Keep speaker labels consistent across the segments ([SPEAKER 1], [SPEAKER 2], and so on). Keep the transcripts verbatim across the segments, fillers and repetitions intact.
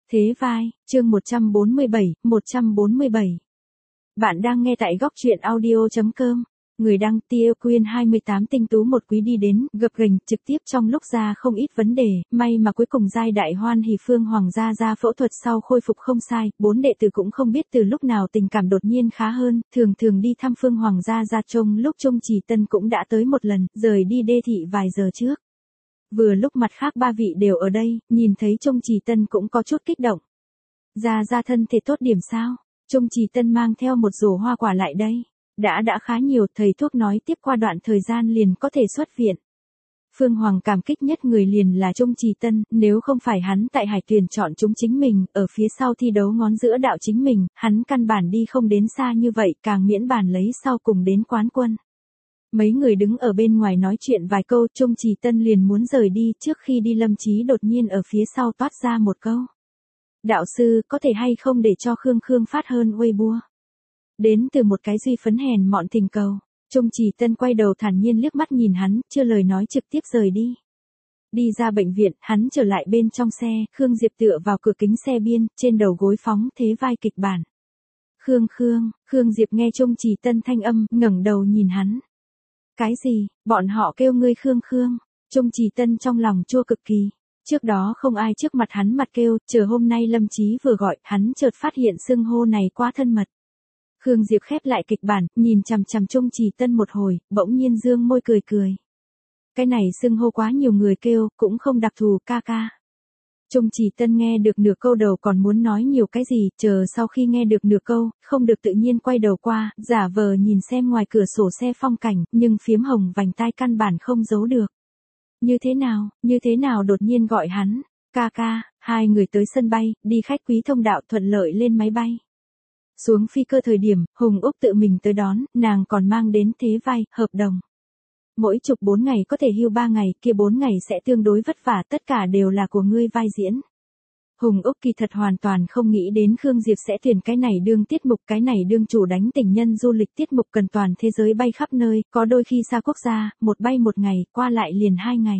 [SPEAKER 1] Thế vai, chương một trăm bốn mươi bảy, một trăm bốn mươi bảy. Bạn đang nghe tại góc truyện audio chấm com. Người đăng Tia Quyên hai mươi tám tinh tú một quý đi đến, gập ghềnh, trực tiếp trong lúc ra không ít vấn đề, may mà cuối cùng giai đại hoan hỉ Phương Hoàng gia ra phẫu thuật sau khôi phục không sai, bốn đệ tử cũng không biết từ lúc nào tình cảm đột nhiên khá hơn, thường thường đi thăm Phương Hoàng gia ra trông lúc Trung Trì Tân cũng đã tới một lần, rời đi đê thị vài giờ trước. Vừa lúc mặt khác ba vị đều ở đây, nhìn thấy Trung Trì Tân cũng có chút kích động. Gia gia thân thể tốt điểm sao? Trung Trì Tân mang theo một rổ hoa quả lại đây. Đã đã khá nhiều, thầy thuốc nói tiếp qua đoạn thời gian liền có thể xuất viện. Phương Hoàng cảm kích nhất người liền là Trung Trì Tân, nếu không phải hắn tại Hải Tuyền chọn chúng chính mình, ở phía sau thi đấu ngón giữa đạo chính mình, hắn căn bản đi không đến xa như vậy, càng miễn bàn lấy sau cùng đến quán quân. Mấy người đứng ở bên ngoài nói chuyện vài câu, Trung Trì Tân liền muốn rời đi, trước khi đi Lâm Chí đột nhiên ở phía sau toát ra một câu. Đạo sư, có thể hay không để cho Khương Khương phát hơn Weibo? Đến từ một cái duy phấn hèn mọn tình cầu. Trung Trì Tân quay đầu thản nhiên liếc mắt nhìn hắn, chưa lời nói trực tiếp rời đi. Đi ra bệnh viện, hắn trở lại bên trong xe, Khương Diệp tựa vào cửa kính xe biên, trên đầu gối phóng thế vai kịch bản. Khương Khương, Khương Diệp nghe Trung Trì Tân thanh âm, ngẩng đầu nhìn hắn. Cái gì, bọn họ kêu ngươi Khương Khương? Trung Trì Tân trong lòng chua cực kỳ. Trước đó không ai trước mặt hắn mặt kêu, chờ hôm nay Lâm Chí vừa gọi, hắn chợt phát hiện xưng hô này quá thân mật. Khương Diệp khép lại kịch bản, nhìn chằm chằm Trung Trì Tân một hồi, bỗng nhiên dương môi cười cười. Cái này xưng hô quá nhiều người kêu, cũng không đặc thù ca ca. Trung Trì Tân nghe được nửa câu đầu còn muốn nói nhiều cái gì, chờ sau khi nghe được nửa câu, không được tự nhiên quay đầu qua, giả vờ nhìn xem ngoài cửa sổ xe phong cảnh, nhưng phiếm hồng vành tai căn bản không giấu được. Như thế nào, như thế nào đột nhiên gọi hắn, ca ca, hai người tới sân bay, đi khách quý thông đạo thuận lợi lên máy bay. Xuống phi cơ thời điểm, Hùng Úc tự mình tới đón, nàng còn mang đến thế vai, hợp đồng. Mỗi chục bốn ngày có thể hưu ba ngày, kia bốn ngày sẽ tương đối vất vả, tất cả đều là của ngươi vai diễn. Hùng Úc kỳ thật hoàn toàn không nghĩ đến Khương Diệp sẽ tuyển cái này đương tiết mục, cái này đương chủ đánh tình nhân du lịch tiết mục cần toàn thế giới bay khắp nơi, có đôi khi xa quốc gia, một bay một ngày, qua lại liền hai ngày.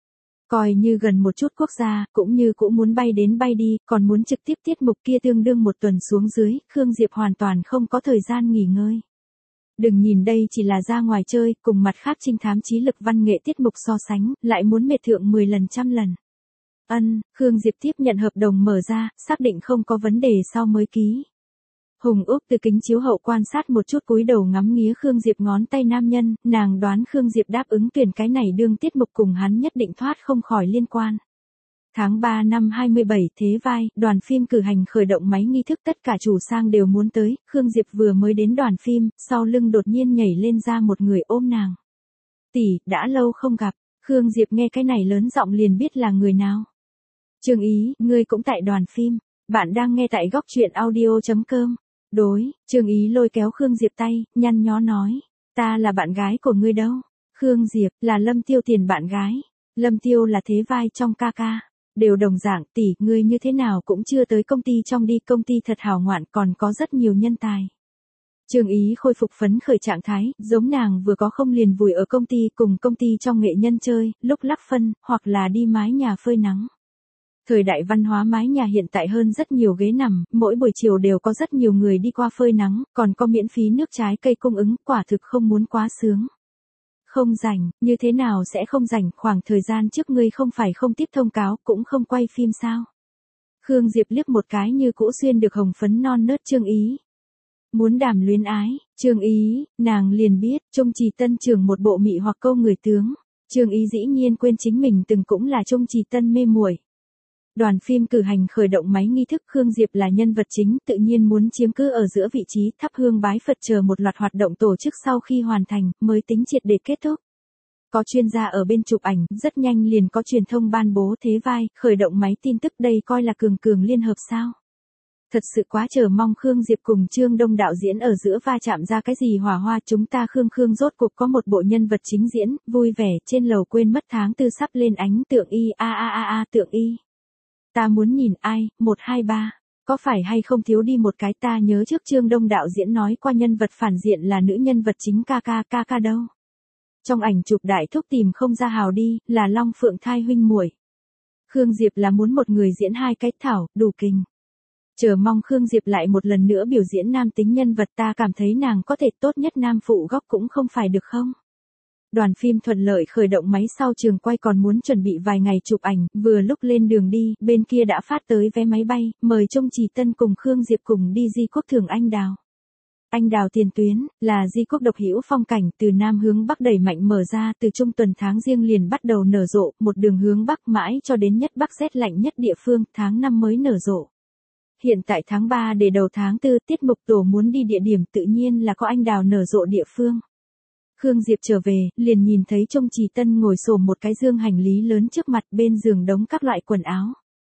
[SPEAKER 1] Coi như gần một chút quốc gia, cũng như cũng muốn bay đến bay đi, còn muốn trực tiếp tiết mục kia tương đương một tuần xuống dưới, Khương Diệp hoàn toàn không có thời gian nghỉ ngơi. Đừng nhìn đây chỉ là ra ngoài chơi, cùng mặt khác trinh thám trí lực văn nghệ tiết mục so sánh, lại muốn mệt thượng mười lần trăm lần. Ân, Khương Diệp tiếp nhận hợp đồng mở ra, xác định không có vấn đề sau mới ký. Hùng Úc từ kính chiếu hậu quan sát một chút cúi đầu ngắm nghía Khương Diệp ngón tay nam nhân, nàng đoán Khương Diệp đáp ứng tuyển cái này đương tiết mục cùng hắn nhất định thoát không khỏi liên quan. Tháng ba năm hai mươi bảy thế vai, đoàn phim cử hành khởi động máy nghi thức tất cả chủ sang đều muốn tới, Khương Diệp vừa mới đến đoàn phim, sau lưng đột nhiên nhảy lên ra một người ôm nàng. Tỷ, đã lâu không gặp, Khương Diệp nghe cái này lớn giọng liền biết là người nào. Trương Ý, ngươi cũng tại đoàn phim, bạn đang nghe tại góc truyện audio chấm com. Đối, Trương Ý lôi kéo Khương Diệp tay, nhăn nhó nói, ta là bạn gái của ngươi đâu. Khương Diệp, là Lâm Tiêu tiền bạn gái. Lâm Tiêu là thế vai trong ca ca. Đều đồng dạng, tỷ, ngươi như thế nào cũng chưa tới công ty trong đi, công ty thật hào ngoạn, còn có rất nhiều nhân tài. Trương Ý khôi phục phấn khởi trạng thái, giống nàng vừa có không liền vùi ở công ty cùng công ty trong nghệ nhân chơi, lúc lắc phân, hoặc là đi mái nhà phơi nắng. Thời đại văn hóa mái nhà hiện tại hơn rất nhiều ghế nằm, mỗi buổi chiều đều có rất nhiều người đi qua phơi nắng, còn có miễn phí nước trái cây cung ứng, quả thực không muốn quá sướng. Không rảnh, như thế nào sẽ không rảnh, khoảng thời gian trước ngươi không phải không tiếp thông cáo, cũng không quay phim sao? Khương Diệp liếc một cái như cũ xuyên được hồng phấn non nớt Trương Ý. Muốn đàm luyến ái, Trương Ý, nàng liền biết, Trung Trì Tân trưởng một bộ mị hoặc câu người tướng. Trương Ý dĩ nhiên quên chính mình từng cũng là Trung Trì Tân mê muội. Đoàn phim cử hành khởi động máy nghi thức, Khương Diệp là nhân vật chính, tự nhiên muốn chiếm cứ ở giữa vị trí, thắp hương bái Phật chờ một loạt hoạt động tổ chức sau khi hoàn thành, mới tính triệt để kết thúc. Có chuyên gia ở bên chụp ảnh, rất nhanh liền có truyền thông ban bố thế vai, khởi động máy tin tức, đây coi là cường cường liên hợp sao. Thật sự quá chờ mong Khương Diệp cùng Trương Đông đạo diễn ở giữa va chạm ra cái gì hỏa hoa, chúng ta Khương Khương rốt cuộc có một bộ nhân vật chính diễn, vui vẻ, trên lầu quên mất tháng tư sắp lên ánh, tượng y, a a a a tượng y. Ta muốn nhìn ai, một hai ba, có phải hay không thiếu đi một cái, ta nhớ trước Trương Đông đạo diễn nói qua nhân vật phản diện là nữ nhân vật chính ca ca, ca ca đâu. Trong ảnh chụp đại thúc tìm không ra hào đi, là Long Phượng thai huynh muội. Khương Diệp là muốn một người diễn hai cái thảo, đủ kình. Chờ mong Khương Diệp lại một lần nữa biểu diễn nam tính nhân vật, ta cảm thấy nàng có thể tốt nhất nam phụ góc cũng không phải được không? Đoàn phim thuận lợi khởi động máy, sau trường quay còn muốn chuẩn bị vài ngày chụp ảnh, vừa lúc lên đường đi, bên kia đã phát tới vé máy bay, mời Trung Trì Tân cùng Khương Diệp cùng đi Di Quốc thưởng anh đào. Anh đào tiền tuyến, là Di Quốc độc hữu phong cảnh, từ Nam hướng Bắc đẩy mạnh mở ra, từ trung tuần tháng Giêng liền bắt đầu nở rộ, một đường hướng Bắc mãi cho đến nhất Bắc rét lạnh nhất địa phương, tháng năm mới nở rộ. Hiện tại tháng ba để đầu tháng tư, tiết mục tổ muốn đi địa điểm tự nhiên là có anh đào nở rộ địa phương. Khương Diệp trở về, liền nhìn thấy Trung Trì Tân ngồi xổm một cái dương hành lý lớn trước mặt, bên giường đống các loại quần áo.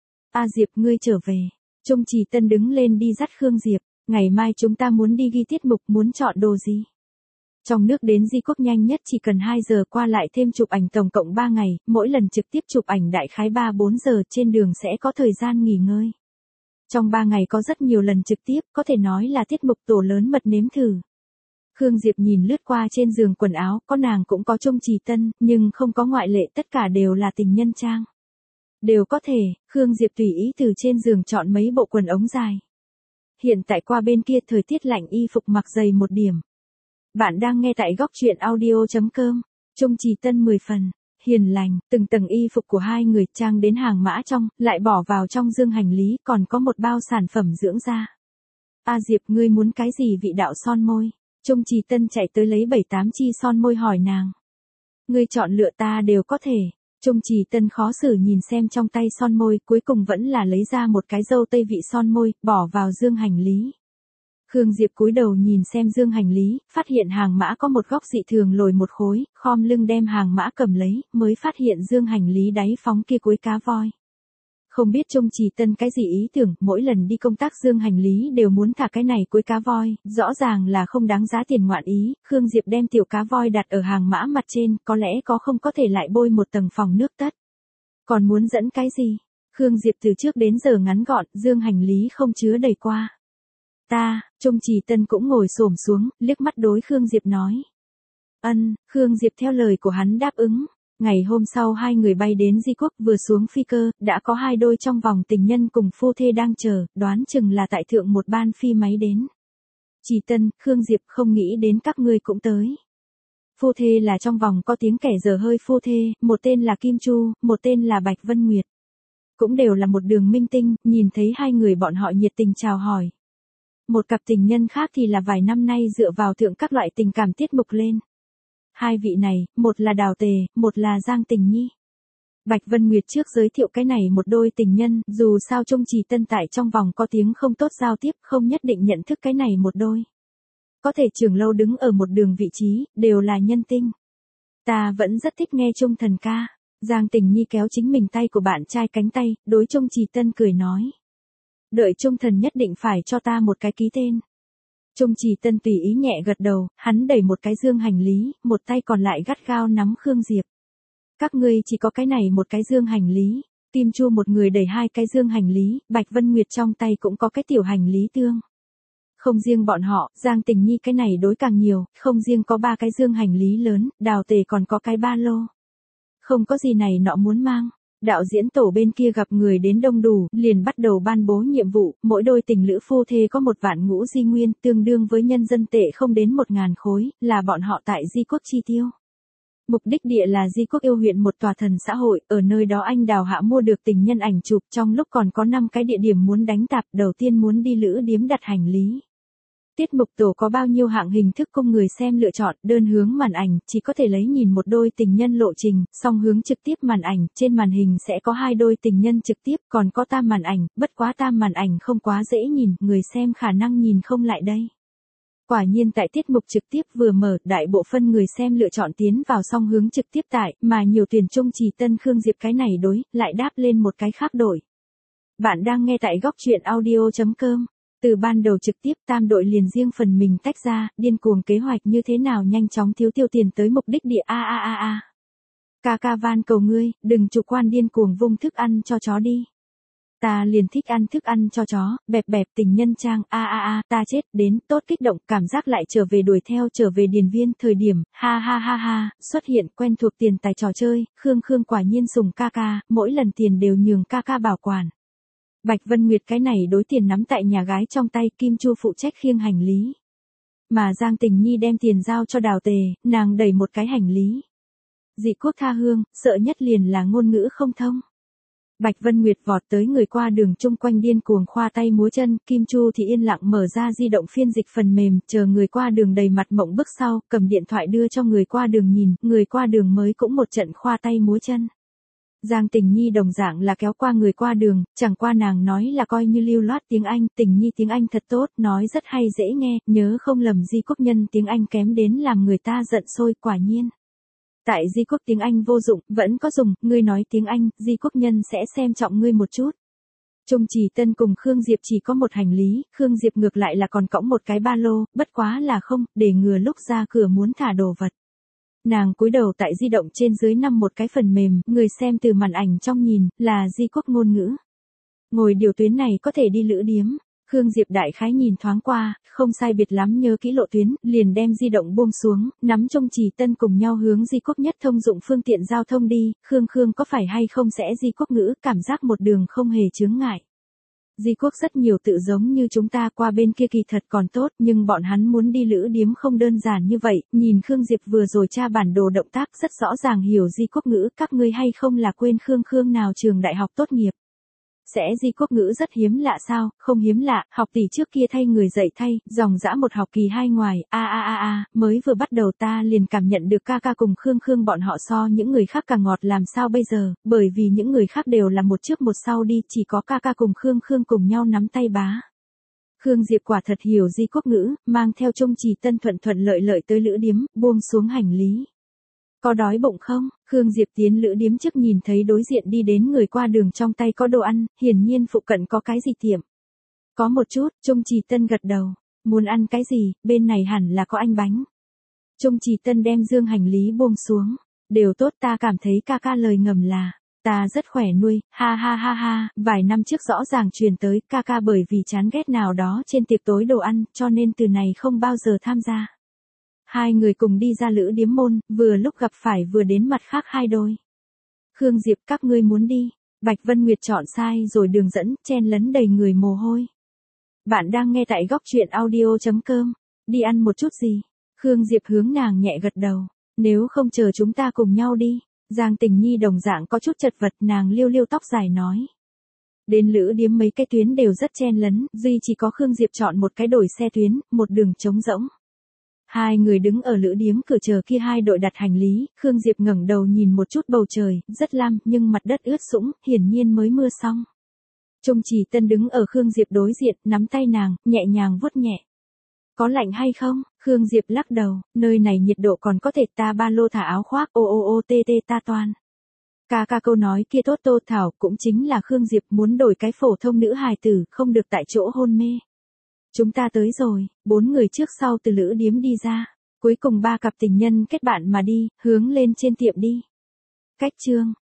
[SPEAKER 1] A Diệp, ngươi trở về. Trung Trì Tân đứng lên đi dắt Khương Diệp. Ngày mai chúng ta muốn đi ghi tiết mục, muốn chọn đồ gì? Trong nước đến Di Quốc nhanh nhất chỉ cần hai giờ, qua lại thêm chụp ảnh tổng cộng ba ngày, mỗi lần trực tiếp chụp ảnh đại khái ba bốn giờ, trên đường sẽ có thời gian nghỉ ngơi. Trong ba ngày có rất nhiều lần trực tiếp, có thể nói là tiết mục tổ lớn mật nếm thử. Khương Diệp nhìn lướt qua trên giường quần áo, có nàng cũng có Trung Trì Tân, nhưng không có ngoại lệ, tất cả đều là tình nhân trang. Đều có thể, Khương Diệp tùy ý từ trên giường chọn mấy bộ quần ống dài. Hiện tại qua bên kia thời tiết lạnh, y phục mặc dày một điểm. Bạn đang nghe tại góc truyện audio chấm com. Trung Trì Tân mười phần, hiền lành, từng tầng y phục của hai người trang đến hàng mã trong, lại bỏ vào trong dương hành lý, còn có một bao sản phẩm dưỡng da. A Diệp, ngươi muốn cái gì vị đạo son môi? Trung Trì Tân chạy tới lấy bảy tám chi son môi hỏi nàng. Ngươi chọn lựa, ta đều có thể. Trung Trì Tân khó xử nhìn xem trong tay son môi, cuối cùng vẫn là lấy ra một cái dâu tây vị son môi, bỏ vào dương hành lý. Khương Diệp cúi đầu nhìn xem dương hành lý, phát hiện hàng mã có một góc dị thường lồi một khối, khom lưng đem hàng mã cầm lấy, mới phát hiện dương hành lý đáy phóng kia cuối cá voi. Không biết Trung Trì Tân cái gì ý tưởng, mỗi lần đi công tác dương hành lý đều muốn thả cái này cuối cá voi, rõ ràng là không đáng giá tiền ngoạn ý. Khương Diệp đem tiểu cá voi đặt ở hàng mã mặt trên, có lẽ có không có thể lại bôi một tầng phòng nước tất. Còn muốn dẫn cái gì? Khương Diệp từ trước đến giờ ngắn gọn, dương hành lý không chứa đầy qua. Ta, Trung Trì Tân cũng ngồi xổm xuống, liếc mắt đối Khương Diệp nói. Ân, Khương Diệp theo lời của hắn đáp ứng. Ngày hôm sau hai người bay đến Di Quốc, vừa xuống phi cơ, đã có hai đôi trong vòng tình nhân cùng phu thê đang chờ, đoán chừng là tại thượng một ban phi máy đến. Trì Tân, Khương Diệp, không nghĩ đến các ngươi cũng tới. Phu thê là trong vòng có tiếng kẻ giờ hơi phu thê, một tên là Kim Chu, một tên là Bạch Vân Nguyệt. Cũng đều là một đường minh tinh, nhìn thấy hai người bọn họ nhiệt tình chào hỏi. Một cặp tình nhân khác thì là vài năm nay dựa vào thượng các loại tình cảm tiết mục lên. Hai vị này, một là Đào Tề, một là Giang Tình Nhi. Bạch Vân Nguyệt trước giới thiệu cái này một đôi tình nhân, dù sao Trung Trì Tân tại trong vòng có tiếng không tốt giao tiếp, không nhất định nhận thức cái này một đôi. Có thể trường lâu đứng ở một đường vị trí, đều là nhân tinh. Ta vẫn rất thích nghe Trung Thần ca. Giang Tình Nhi kéo chính mình tay của bạn trai cánh tay, đối Trung Trì Tân cười nói. Đợi Trung Thần nhất định phải cho ta một cái ký tên. Trung Trì Tân tùy ý nhẹ gật đầu, hắn đẩy một cái dương hành lý, một tay còn lại gắt gao nắm Khương Diệp. Các ngươi chỉ có cái này một cái dương hành lý. Kim Chu một người đẩy hai cái dương hành lý, Bạch Vân Nguyệt trong tay cũng có cái tiểu hành lý tương. Không riêng bọn họ, Giang Tình Nhi cái này đối càng nhiều, không riêng có ba cái dương hành lý lớn, Đào Tề còn có cái ba lô. Không có gì này nọ muốn mang. Đạo diễn tổ bên kia gặp người đến đông đủ, liền bắt đầu ban bố nhiệm vụ, mỗi đôi tình lữ phu thê có một vạn ngũ di nguyên, tương đương với nhân dân tệ không đến một ngàn khối, là bọn họ tại Di Quốc chi tiêu. Mục đích địa là Di Quốc yêu huyện một tòa thần xã hội, ở nơi đó anh Đào Hạ mua được tình nhân ảnh chụp, trong lúc còn có năm cái địa điểm muốn đánh tạp, đầu tiên muốn đi lữ điếm đặt hành lý. Tiết mục tổ có bao nhiêu hạng hình thức供người xem lựa chọn, đơn hướng màn ảnh, chỉ có thể lấy nhìn một đôi tình nhân lộ trình, song hướng trực tiếp màn ảnh, trên màn hình sẽ có hai đôi tình nhân trực tiếp, còn có tam màn ảnh, bất quá tam màn ảnh không quá dễ nhìn, người xem khả năng nhìn không lại đây. Quả nhiên tại tiết mục trực tiếp vừa mở, đại bộ phân người xem lựa chọn tiến vào song hướng trực tiếp tại, mà nhiều tuyển Trung Trì Tân Khương Diệp cái này đối, lại đáp lên một cái khác đổi. Bạn đang nghe tại góc truyện audio chấm com. Từ ban đầu trực tiếp tam đội liền riêng phần mình tách ra, điên cuồng kế hoạch như thế nào nhanh chóng thiếu tiêu tiền tới mục đích địa a a a a. Ca ca van cầu ngươi, đừng chủ quan điên cuồng vung thức ăn cho chó đi. ta liền thích ăn thức ăn cho chó, bẹp bẹp tình nhân trang, a a a, ta chết, đến, tốt kích động, cảm giác lại trở về đuổi theo trở về điền viên, thời điểm, ha ha ha ha, xuất hiện quen thuộc tiền tài trò chơi, Khương Khương quả nhiên sùng ca ca, mỗi lần tiền đều nhường ca ca bảo quản. Bạch Vân Nguyệt cái này đối tiền nắm tại nhà gái trong tay, Kim Chu phụ trách khiêng hành lý. Mà Giang Tình Nhi đem tiền giao cho Đào Tề, nàng đẩy một cái hành lý. Dị quốc tha hương, sợ nhất liền là ngôn ngữ không thông. Bạch Vân Nguyệt vọt tới người qua đường chung quanh điên cuồng khoa tay múa chân, Kim Chu thì yên lặng mở ra di động phiên dịch phần mềm, chờ người qua đường đầy mặt mộng bức sau, cầm điện thoại đưa cho người qua đường nhìn, người qua đường mới cũng một trận khoa tay múa chân. Giang Tình Nhi đồng dạng là kéo qua người qua đường, chẳng qua nàng nói là coi như lưu loát tiếng Anh, Tình Nhi tiếng Anh thật tốt, nói rất hay dễ nghe, nhớ không lầm Di Quốc Nhân tiếng Anh kém đến làm người ta giận sôi, quả nhiên. Tại Di Quốc tiếng Anh vô dụng, vẫn có dùng, ngươi nói tiếng Anh, Di Quốc Nhân sẽ xem trọng ngươi một chút. Trung Trì Tân cùng Khương Diệp chỉ có một hành lý, Khương Diệp ngược lại là còn cõng một cái ba lô, bất quá là không, để ngừa lúc ra cửa muốn thả đồ vật. Nàng cúi đầu tại di động trên dưới nằm một cái phần mềm, người xem từ màn ảnh trong nhìn, là Di Quốc ngôn ngữ. Ngồi điều tuyến này có thể đi lữ điếm. Khương Diệp đại khái nhìn thoáng qua, không sai biệt lắm nhớ kỹ lộ tuyến, liền đem di động buông xuống, nắm Trung Trì Tân cùng nhau hướng Di Quốc nhất thông dụng phương tiện giao thông đi, Khương Khương có phải hay không sẽ Di Quốc ngữ, cảm giác một đường không hề chướng ngại. Di Quốc rất nhiều tự giống như chúng ta, qua bên kia kỳ thật còn tốt, nhưng bọn hắn muốn đi lữ điếm không đơn giản như vậy, nhìn Khương Diệp vừa rồi tra bản đồ động tác rất rõ ràng hiểu Di Quốc ngữ, các ngươi hay không là quên Khương Khương nào trường đại học tốt nghiệp. Sẽ Di Quốc ngữ rất hiếm lạ sao, không hiếm lạ, học tỷ trước kia thay người dạy thay, dòng dã một học kỳ hai ngoài, a a a a, mới vừa bắt đầu ta liền cảm nhận được ca ca cùng Khương Khương bọn họ so những người khác càng ngọt làm sao bây giờ, bởi vì những người khác đều là một trước một sau đi, chỉ có ca ca cùng Khương Khương cùng nhau nắm tay bá. Khương Diệp quả thật hiểu Di Quốc ngữ, mang theo Trung Trì Tân thuận thuận lợi lợi tới lữ điếm, buông xuống hành lý. Có đói bụng không? Khương Diệp tiến lữ điếm trước nhìn thấy đối diện đi đến người qua đường trong tay có đồ ăn, hiển nhiên phụ cận có cái gì tiệm. Có một chút, Trung Trì Tân gật đầu. Muốn ăn cái gì, bên này hẳn là có anh bánh. Trung Trì Tân đem dương hành lý buông xuống. Đều tốt, ta cảm thấy ca ca lời ngầm là, ta rất khỏe nuôi, ha ha ha ha, vài năm trước rõ ràng truyền tới, ca ca bởi vì chán ghét nào đó trên tiệc tối đồ ăn, cho nên từ này không bao giờ tham gia. Hai người cùng đi ra lữ điếm môn, vừa lúc gặp phải vừa đến mặt khác hai đôi. Khương Diệp, các ngươi muốn đi. Bạch Vân Nguyệt chọn sai rồi đường dẫn, chen lấn đầy người mồ hôi. Bạn đang nghe tại góc truyện audio chấm com. Đi ăn một chút gì? Khương Diệp hướng nàng nhẹ gật đầu. Nếu không chờ chúng ta cùng nhau đi. Giang Tình Nhi đồng dạng có chút chật vật, nàng liêu liêu tóc dài nói. Đến lữ điếm mấy cái tuyến đều rất chen lấn, duy chỉ có Khương Diệp chọn một cái đổi xe tuyến, một đường trống rỗng. Hai người đứng ở lữ điếm cửa chờ kia hai đội đặt hành lý, Khương Diệp ngẩng đầu nhìn một chút bầu trời, rất lam, nhưng mặt đất ướt sũng, hiển nhiên mới mưa xong. Trung Trì Tân đứng ở Khương Diệp đối diện, nắm tay nàng, nhẹ nhàng vuốt nhẹ. Có lạnh hay không? Khương Diệp lắc đầu, nơi này nhiệt độ còn có thể, ta ba lô thả áo khoác, ô ô ô tê tê ta toan. Ca ca câu nói kia tốt Tô Thảo cũng chính là Khương Diệp muốn đổi cái phổ thông nữ hài tử, không được tại chỗ hôn mê. Chúng ta tới rồi, bốn người trước sau từ lữ điếm đi ra, cuối cùng ba cặp tình nhân kết bạn mà đi, hướng lên trên tiệm đi. Cách chương